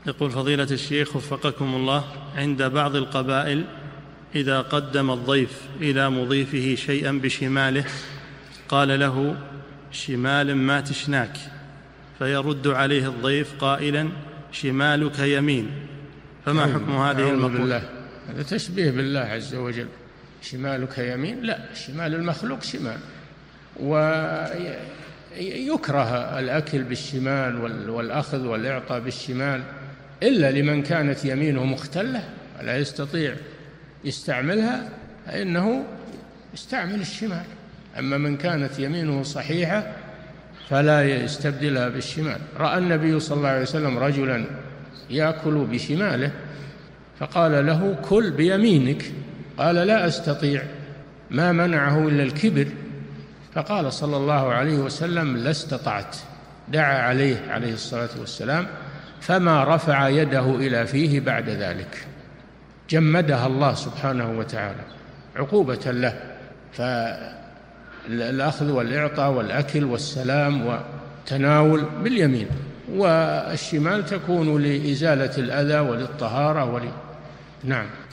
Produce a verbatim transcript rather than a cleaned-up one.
يقول فضيلة الشيخ وفقكم الله، عند بعض القبائل إذا قدم الضيف إلى مضيفه شيئا بشماله قال له شمال ما تشناك، فيرد عليه الضيف قائلا شمالك يمين، فما حكم هذه المقولة؟ هذا تشبيه بالله عز وجل. شمالك يمين، لا، شمال المخلوق شمال، ويكره الأكل بالشمال والأخذ والإعطاء بالشمال إلا لمن كانت يمينه مختلة ولا يستطيع يستعملها فإنه يستعمل الشمال، أما من كانت يمينه صحيحة فلا يستبدلها بالشمال. رأى النبي صلى الله عليه وسلم رجلا يأكل بشماله فقال له كل بيمينك، قال لا أستطيع، ما منعه إلا الكبر، فقال صلى الله عليه وسلم لا استطعت، دعا عليه عليه الصلاة والسلام فما رفع يده إلى فيه بعد ذلك، جمدها الله سبحانه وتعالى عقوبة له. فالأخذ والإعطاء والأكل والسلام والتناول باليمين، والشمال تكون لإزالة الأذى وللطهارة ول... نعم.